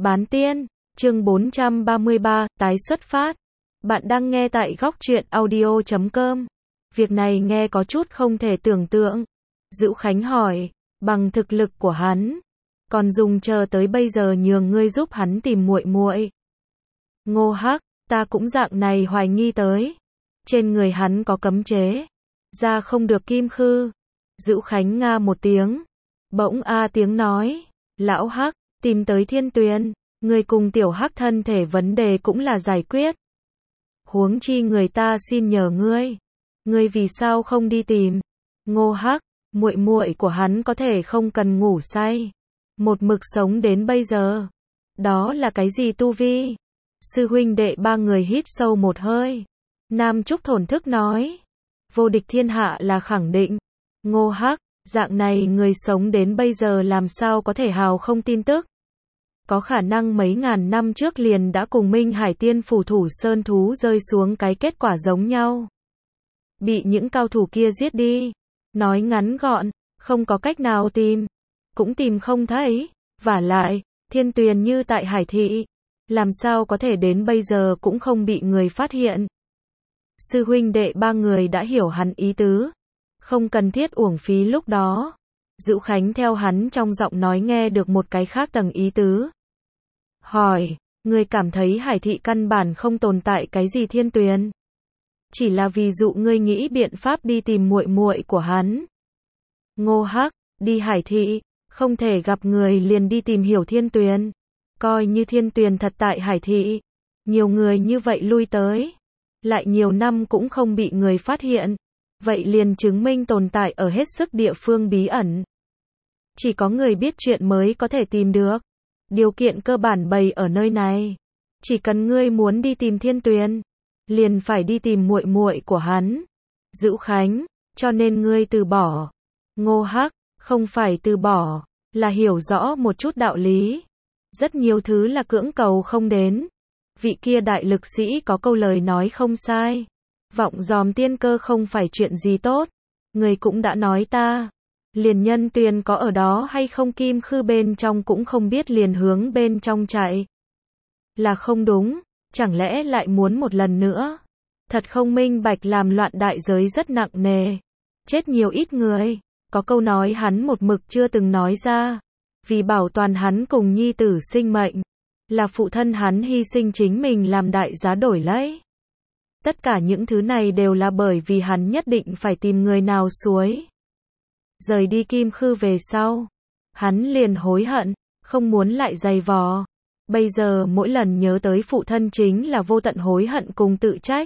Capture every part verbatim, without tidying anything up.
Bán tiên, chương bốn trăm ba mươi ba, tái xuất phát. Bạn đang nghe tại góc truyện audio chấm com. Việc này nghe có chút không thể tưởng tượng. Dữu Khánh hỏi, bằng thực lực của hắn, còn dùng chờ tới bây giờ nhường ngươi giúp hắn tìm muội muội. Ngô Hắc, ta cũng dạng này hoài nghi tới. Trên người hắn có cấm chế, ra không được kim khư. Dữu Khánh nga một tiếng, bỗng a tiếng nói, lão Hắc, tìm tới Thiên Tuyền, người cùng tiểu Hắc thân thể vấn đề cũng là giải quyết. Huống chi người ta xin nhờ ngươi, ngươi vì sao không đi tìm? Ngô Hắc, muội muội của hắn có thể không cần ngủ say, một mực sống đến bây giờ. Đó là cái gì tu vi? Sư huynh đệ ba người hít sâu một hơi. Nam Trúc thổn thức nói, vô địch thiên hạ là khẳng định. Ngô Hắc, dạng này người sống đến bây giờ làm sao có thể hào không tin tức? Có khả năng mấy ngàn năm trước liền đã cùng Minh Hải Tiên phủ thủ sơn thú rơi xuống cái kết quả giống nhau. Bị những cao thủ kia giết đi. Nói ngắn gọn, không có cách nào tìm. Cũng tìm không thấy. Vả lại, Thiên Tuyền như tại Hải Thị. Làm sao có thể đến bây giờ cũng không bị người phát hiện. Sư huynh đệ ba người đã hiểu hắn ý tứ. Không cần thiết uổng phí lúc đó. Dữu Khánh theo hắn trong giọng nói nghe được một cái khác tầng ý tứ. Hỏi, người cảm thấy Hải Thị căn bản không tồn tại cái gì Thiên Tuyền? Chỉ là vì dụ ngươi nghĩ biện pháp đi tìm muội muội của hắn. Ngô Hắc, đi Hải Thị, không thể gặp người liền đi tìm hiểu Thiên Tuyền. Coi như Thiên Tuyền thật tại Hải Thị, nhiều người như vậy lui tới, lại nhiều năm cũng không bị người phát hiện. Vậy liền chứng minh tồn tại ở hết sức địa phương bí ẩn. Chỉ có người biết chuyện mới có thể tìm được. Điều kiện cơ bản bày ở nơi này. Chỉ cần ngươi muốn đi tìm Thiên Tuyền, liền phải đi tìm muội muội của hắn. Dữu Khánh, cho nên ngươi từ bỏ. Ngô Hắc, không phải từ bỏ, là hiểu rõ một chút đạo lý. Rất nhiều thứ là cưỡng cầu không đến. Vị kia đại lực sĩ có câu lời nói không sai. Vọng dòm tiên cơ không phải chuyện gì tốt. Người cũng đã nói ta, liền nhân Tuyền có ở đó hay không kim khư bên trong cũng không biết liền hướng bên trong chạy. Là không đúng, chẳng lẽ lại muốn một lần nữa? Thật không minh bạch làm loạn đại giới rất nặng nề. Chết nhiều ít người, có câu nói hắn một mực chưa từng nói ra. Vì bảo toàn hắn cùng nhi tử sinh mệnh, là phụ thân hắn hy sinh chính mình làm đại giá đổi lấy. Tất cả những thứ này đều là bởi vì hắn nhất định phải tìm người nào suối. Rời đi kim khư về sau, hắn liền hối hận, không muốn lại giày vò. Bây giờ mỗi lần nhớ tới phụ thân chính là vô tận hối hận cùng tự trách.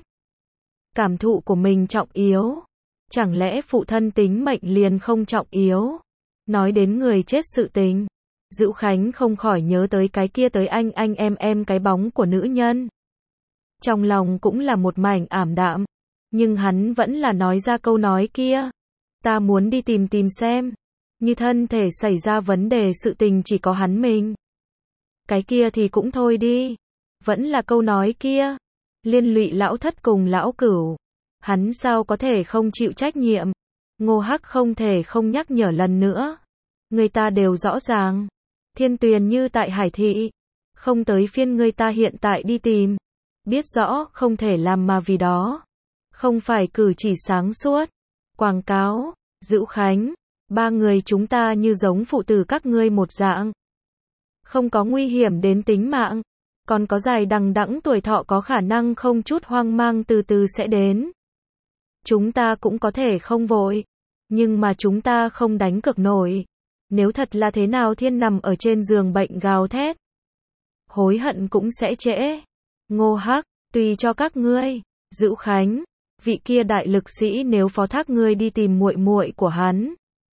Cảm thụ của mình trọng yếu. Chẳng lẽ phụ thân tính mệnh liền không trọng yếu? Nói đến người chết sự tình, Dữu Khánh không khỏi nhớ tới cái kia tới anh anh em em cái bóng của nữ nhân. Trong lòng cũng là một mảnh ảm đạm, nhưng hắn vẫn là nói ra câu nói kia. Ta muốn đi tìm tìm xem, như thân thể xảy ra vấn đề sự tình chỉ có hắn mình. Cái kia thì cũng thôi đi. Vẫn là câu nói kia, liên lụy lão thất cùng lão cửu. Hắn sao có thể không chịu trách nhiệm? Ngô Hắc không thể không nhắc nhở lần nữa. Người ta đều rõ ràng. Thiên Tuyền như tại Hải Thị. Không tới phiên người ta hiện tại đi tìm. Biết rõ không thể làm mà vì đó. Không phải cử chỉ sáng suốt. Quảng cáo, Dữu Khánh, ba người chúng ta như giống phụ tử các ngươi một dạng. Không có nguy hiểm đến tính mạng. Còn có dài đằng đẵng tuổi thọ có khả năng không chút hoang mang từ từ sẽ đến. Chúng ta cũng có thể không vội. Nhưng mà chúng ta không đánh cược nổi. Nếu thật là thế nào Thiên nằm ở trên giường bệnh gào thét. Hối hận cũng sẽ trễ. Ngô Hắc, tùy cho các ngươi. Dữu Khánh, vị kia đại lực sĩ nếu phó thác ngươi đi tìm muội muội của hắn,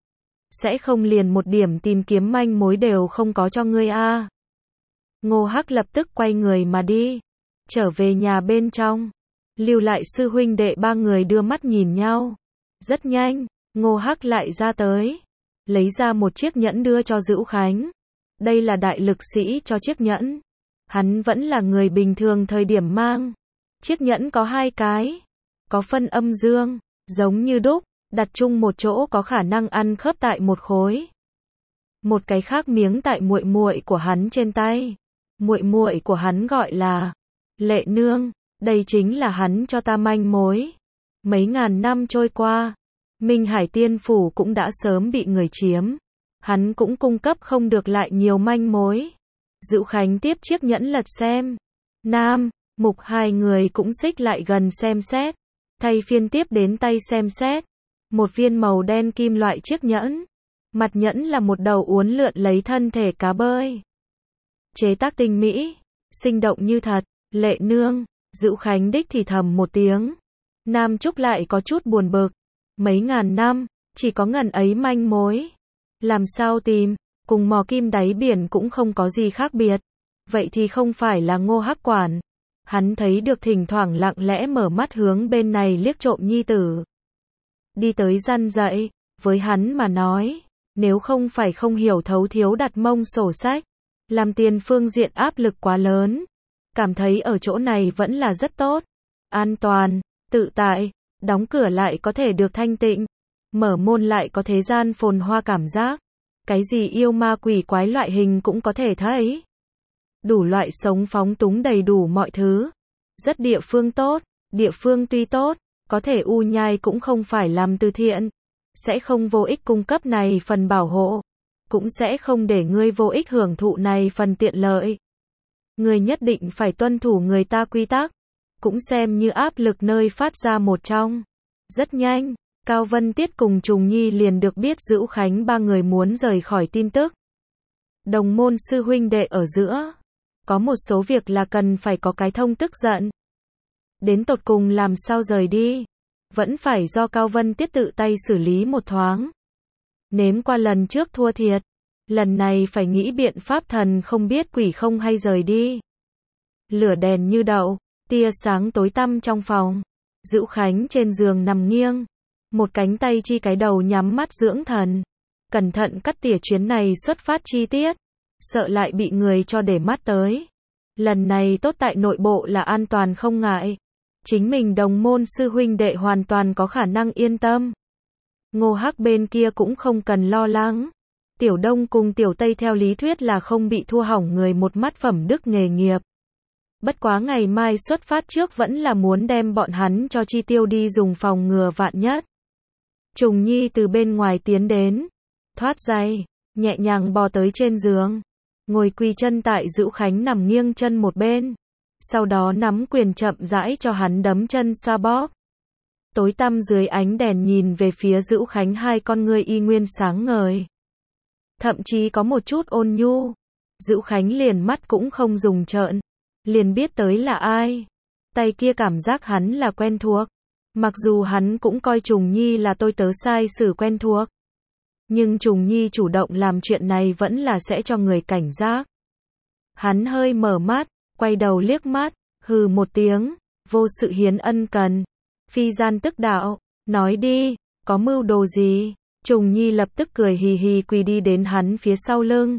sẽ không liền một điểm tìm kiếm manh mối đều không có cho ngươi a. À. Ngô Hắc lập tức quay người mà đi, trở về nhà bên trong, lưu lại sư huynh đệ ba người đưa mắt nhìn nhau. Rất nhanh, Ngô Hắc lại ra tới, lấy ra một chiếc nhẫn đưa cho Dữu Khánh. Đây là đại lực sĩ cho chiếc nhẫn. Hắn vẫn là người bình thường thời điểm mang. Chiếc nhẫn có hai cái, có phân âm dương, giống như đúc, đặt chung một chỗ có khả năng ăn khớp tại một khối. Một cái khác miếng tại muội muội của hắn trên tay. Muội muội của hắn gọi là Lệ Nương, đây chính là hắn cho ta manh mối. Mấy ngàn năm trôi qua, Minh Hải Tiên Phủ cũng đã sớm bị người chiếm. Hắn cũng cung cấp không được lại nhiều manh mối. Dữu Khánh tiếp chiếc nhẫn lật xem. Nam, Mục hai người cũng xích lại gần xem xét. Thay phiên tiếp đến tay xem xét. Một viên màu đen kim loại chiếc nhẫn. Mặt nhẫn là một đầu uốn lượn lấy thân thể cá bơi. Chế tác tinh mỹ, sinh động như thật. Lệ Nương, Dữu Khánh đích thì thầm một tiếng. Nam Trúc lại có chút buồn bực. Mấy ngàn năm, chỉ có ngần ấy manh mối. Làm sao tìm, cùng mò kim đáy biển cũng không có gì khác biệt. Vậy thì không phải là Ngô Hắc Quản. Hắn thấy được thỉnh thoảng lặng lẽ mở mắt hướng bên này liếc trộm nhi tử. Đi tới răn dậy, với hắn mà nói, nếu không phải không hiểu thấu thiếu đặt mông sổ sách, làm tiền phương diện áp lực quá lớn. Cảm thấy ở chỗ này vẫn là rất tốt. An toàn, tự tại, đóng cửa lại có thể được thanh tịnh. Mở môn lại có thế gian phồn hoa cảm giác. Cái gì yêu ma quỷ quái loại hình cũng có thể thấy. Đủ loại sống phóng túng đầy đủ mọi thứ. Rất địa phương tốt, địa phương tuy tốt, có thể u nhai cũng không phải làm từ thiện. Sẽ không vô ích cung cấp này phần bảo hộ. Cũng sẽ không để ngươi vô ích hưởng thụ này phần tiện lợi. Ngươi nhất định phải tuân thủ người ta quy tắc. Cũng xem như áp lực nơi phát ra một trong. Rất nhanh, Cao Vân Tiết cùng Trùng Nhi liền được biết Dữu Khánh ba người muốn rời khỏi tin tức. Đồng môn sư huynh đệ ở giữa. Có một số việc là cần phải có cái thông tức giận. Đến tột cùng làm sao rời đi. Vẫn phải do Cao Vân Tiết tự tay xử lý một thoáng. Nếm qua lần trước thua thiệt. Lần này phải nghĩ biện pháp thần không biết quỷ không hay rời đi. Lửa đèn như đậu, tia sáng tối tăm trong phòng. Dữu Khánh trên giường nằm nghiêng. Một cánh tay chi cái đầu nhắm mắt dưỡng thần. Cẩn thận cắt tỉa chuyến này xuất phát chi tiết. Sợ lại bị người cho để mắt tới. Lần này tốt tại nội bộ là an toàn không ngại. Chính mình đồng môn sư huynh đệ hoàn toàn có khả năng yên tâm. Ngô Hắc bên kia cũng không cần lo lắng. Tiểu Đông cùng Tiểu Tây theo lý thuyết là không bị thua hỏng người một mắt phẩm đức nghề nghiệp. Bất quá ngày mai xuất phát trước vẫn là muốn đem bọn hắn cho chi tiêu đi dùng phòng ngừa vạn nhất. Trùng Nhi từ bên ngoài tiến đến. Thoát giày, nhẹ nhàng bò tới trên giường. Ngồi quỳ chân tại Dữu Khánh nằm nghiêng chân một bên. Sau đó nắm quyền chậm rãi cho hắn đấm chân xoa bóp. Tối tăm dưới ánh đèn nhìn về phía Dữu Khánh hai con ngươi y nguyên sáng ngời. Thậm chí có một chút ôn nhu. Dữu Khánh liền mắt cũng không dùng trợn. Liền biết tới là ai. Tay kia cảm giác hắn là quen thuộc. Mặc dù hắn cũng coi Trùng Nhi là tôi tớ sai sử quen thuộc. Nhưng Trùng Nhi chủ động làm chuyện này vẫn là sẽ cho người cảnh giác. Hắn hơi mở mắt, quay đầu liếc mắt, hừ một tiếng, vô sự hiến ân cần. Phi gian tức đạo, nói đi, có mưu đồ gì? Trùng Nhi lập tức cười hì hì quỳ đi đến hắn phía sau lưng.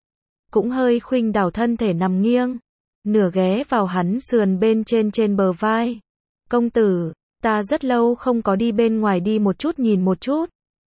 Cũng hơi khuynh đảo thân thể nằm nghiêng. Nửa ghé vào hắn sườn bên trên trên bờ vai. Công tử, ta rất lâu không có đi bên ngoài đi một chút nhìn một chút.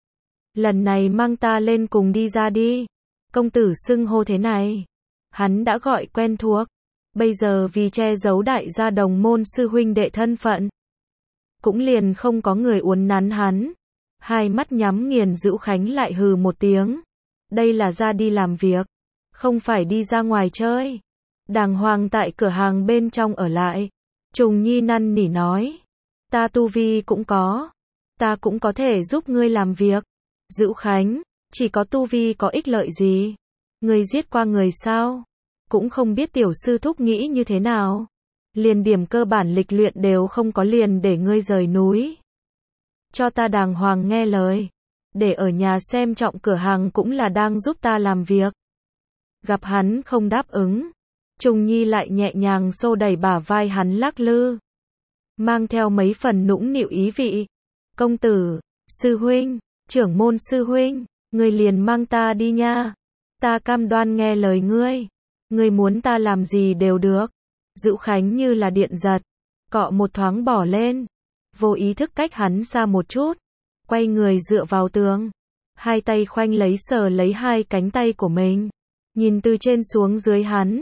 Lần này mang ta lên cùng đi ra đi. Công tử xưng hô thế này. Hắn đã gọi quen thuộc. Bây giờ vì che giấu đại gia đồng môn sư huynh đệ thân phận. Cũng liền không có người uốn nắn hắn. Hai mắt nhắm nghiền Dữu Khánh lại hừ một tiếng. Đây là ra đi làm việc. Không phải đi ra ngoài chơi. Đàng hoàng tại cửa hàng bên trong ở lại. Trùng Nhi năn nỉ nói. Ta tu vi cũng có. Ta cũng có thể giúp ngươi làm việc. Dữu Khánh, chỉ có tu vi có ích lợi gì? Ngươi giết qua người sao? Cũng không biết tiểu sư thúc nghĩ như thế nào. Liền điểm cơ bản lịch luyện đều không có liền để ngươi rời núi. Cho ta đàng hoàng nghe lời. Để ở nhà xem trọng cửa hàng cũng là đang giúp ta làm việc. Gặp hắn không đáp ứng. Trùng Nhi lại nhẹ nhàng xô đẩy bả vai hắn lắc lư. Mang theo mấy phần nũng nịu ý vị. Công tử, sư huynh, trưởng môn sư huynh, ngươi liền mang ta đi nha. Ta cam đoan nghe lời ngươi. Ngươi muốn ta làm gì đều được. Dữu Khánh như là điện giật. Cọ một thoáng bỏ lên. Vô ý thức cách hắn xa một chút. Quay người dựa vào tường. Hai tay khoanh lấy sờ lấy hai cánh tay của mình. Nhìn từ trên xuống dưới hắn.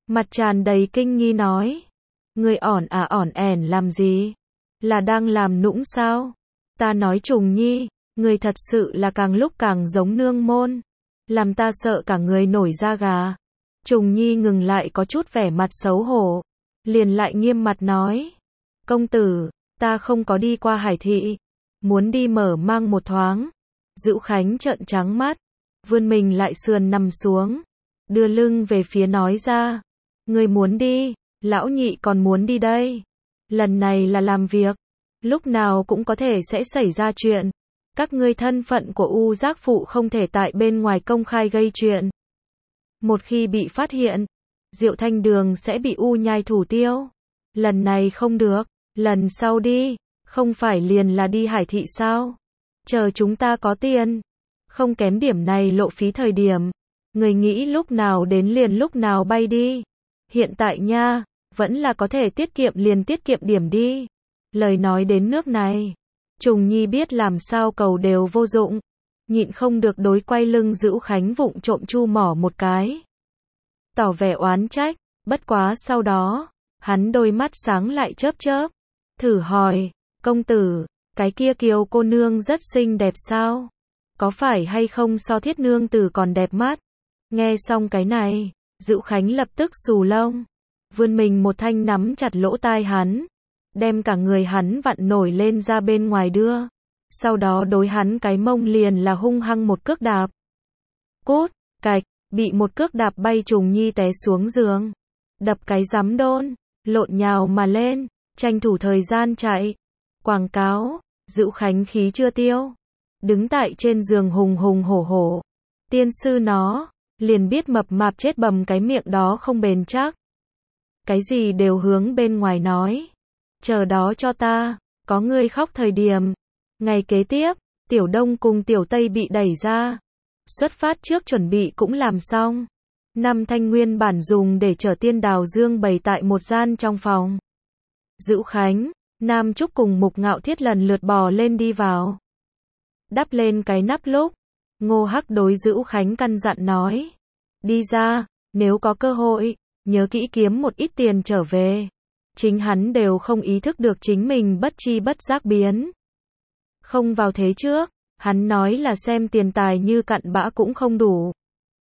mặt tràn đầy kinh nghi nói. Người ỏn à ỏn ẻn làm gì? Là đang làm nũng sao? Ta nói Trùng Nhi, người thật sự là càng lúc càng giống nương môn. Làm ta sợ cả người nổi da gà. Trùng Nhi ngừng lại có chút vẻ mặt xấu hổ. Liền lại nghiêm mặt nói. Công tử, ta không có đi qua Hải Thị. Muốn đi mở mang một thoáng. Dữu Khánh trợn trắng mắt. Vươn mình lại sườn nằm xuống. Đưa lưng về phía nói ra. Người muốn đi, lão nhị còn muốn đi đây. Lần này là làm việc. Lúc nào cũng có thể sẽ xảy ra chuyện. Các ngươi thân phận của U Giác Phụ không thể tại bên ngoài công khai gây chuyện. Một khi bị phát hiện, Diệu Thanh Đường sẽ bị U nhai thủ tiêu. Lần này không được, lần sau đi, không phải liền là đi Hải Thị sao? Chờ chúng ta có tiền, không kém điểm này lộ phí thời điểm. Người nghĩ lúc nào đến liền lúc nào bay đi. Hiện tại nha, vẫn là có thể tiết kiệm liền tiết kiệm điểm đi. Lời nói đến nước này, Trùng Nhi biết làm sao cầu đều vô dụng. Nhịn không được đối quay lưng Dữu Khánh vụng trộm chu mỏ một cái. Tỏ vẻ oán trách, bất quá sau đó, hắn đôi mắt sáng lại chớp chớp. Thử hỏi, công tử, cái kia Kiều cô nương rất xinh đẹp sao? Có phải hay không so Thiết nương tử còn đẹp mắt? Nghe xong cái này, Dữu Khánh lập tức xù lông. Vươn mình một thanh nắm chặt lỗ tai hắn. Đem cả người hắn vặn nổi lên ra bên ngoài đưa. Sau đó đối hắn cái mông liền là hung hăng một cước đạp. Cút, cạch, bị một cước đạp bay Trùng Nhi té xuống giường. Đập cái giám đôn, lộn nhào mà lên, tranh thủ thời gian chạy. Quảng cáo, Dữu Khánh khí chưa tiêu. Đứng tại trên giường hùng hùng hổ hổ. Tiên sư nó, liền biết mập mạp chết bầm cái miệng đó không bền chắc. Cái gì đều hướng bên ngoài nói. Chờ đó cho ta, có người khóc thời điểm. Ngày kế tiếp, Tiểu Đông cùng Tiểu Tây bị đẩy ra. Xuất phát trước chuẩn bị cũng làm xong. Năm thanh nguyên bản dùng để chở Tiên Đào Dương bày tại một gian trong phòng. Dữu Khánh, Nam Trúc cùng Mục Ngạo Thiết lần lượt bò lên đi vào. Đắp lên cái nắp lúc, Ngô Hắc đối Dữu Khánh căn dặn nói. Đi ra, nếu có cơ hội, nhớ kỹ kiếm một ít tiền trở về. Chính hắn đều không ý thức được chính mình bất chi bất giác biến. Không vào thế trước, hắn nói là xem tiền tài như cặn bã cũng không đủ.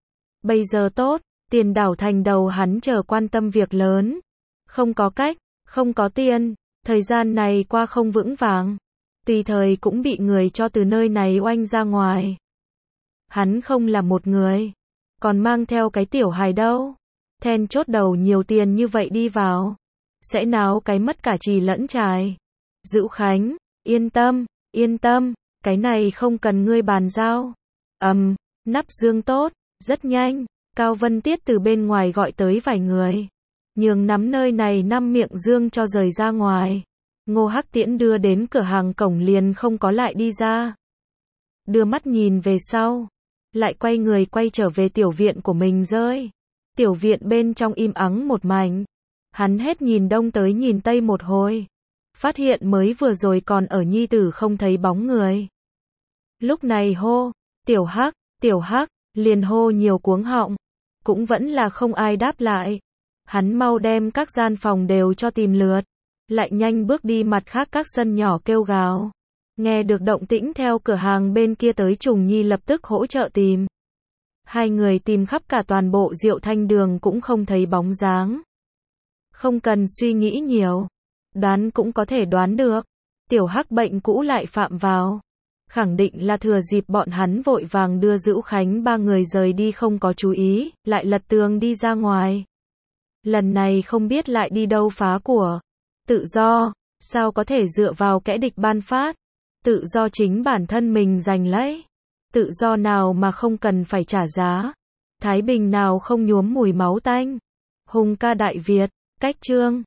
Bây giờ tốt, tiền đảo thành đầu hắn chờ quan tâm việc lớn. Không có cách, không có tiền, thời gian này qua không vững vàng. Tùy thời cũng bị người cho từ nơi này oanh ra ngoài. Hắn không là một người, còn mang theo cái tiểu hài đâu. Then chốt đầu nhiều tiền như vậy đi vào, sẽ náo cái mất cả trì lẫn trài. Dữu Khánh, yên tâm, yên tâm, cái này không cần ngươi bàn giao. Ầm, um, nắp dương tốt, rất nhanh, Cao Vân Tiết từ bên ngoài gọi tới vài người. Nhường nắm nơi này năm miệng dương cho rời ra ngoài. Ngô Hắc Tiễn đưa đến cửa hàng cổng liền không có lại đi ra. Đưa mắt nhìn về sau, lại quay người quay trở về tiểu viện của mình rơi. Tiểu viện bên trong im ắng một mảnh. Hắn hết nhìn đông tới nhìn tây một hồi. Phát hiện mới vừa rồi còn ở nhi tử không thấy bóng người. Lúc này hô, tiểu Hắc, tiểu Hắc, liền hô nhiều cuống họng. Cũng vẫn là không ai đáp lại. Hắn mau đem các gian phòng đều cho tìm lượt. Lại nhanh bước đi mặt khác các sân nhỏ kêu gào. Nghe được động tĩnh theo cửa hàng bên kia tới, Trùng Nhi lập tức hỗ trợ tìm. Hai người tìm khắp cả toàn bộ Diệu Thanh Đường cũng không thấy bóng dáng. Không cần suy nghĩ nhiều. Đoán cũng có thể đoán được. Tiểu Hắc bệnh cũ lại phạm vào. Khẳng định là thừa dịp bọn hắn vội vàng đưa Dữu Khánh ba người rời đi không có chú ý, lại lật tường đi ra ngoài. Lần này không biết lại đi đâu phá của. Tự do, sao có thể dựa vào kẻ địch ban phát. Tự do chính bản thân mình giành lấy. Tự do nào mà không cần phải trả giá. Thái bình nào không nhuốm mùi máu tanh. Hùng ca Đại Việt, cách chương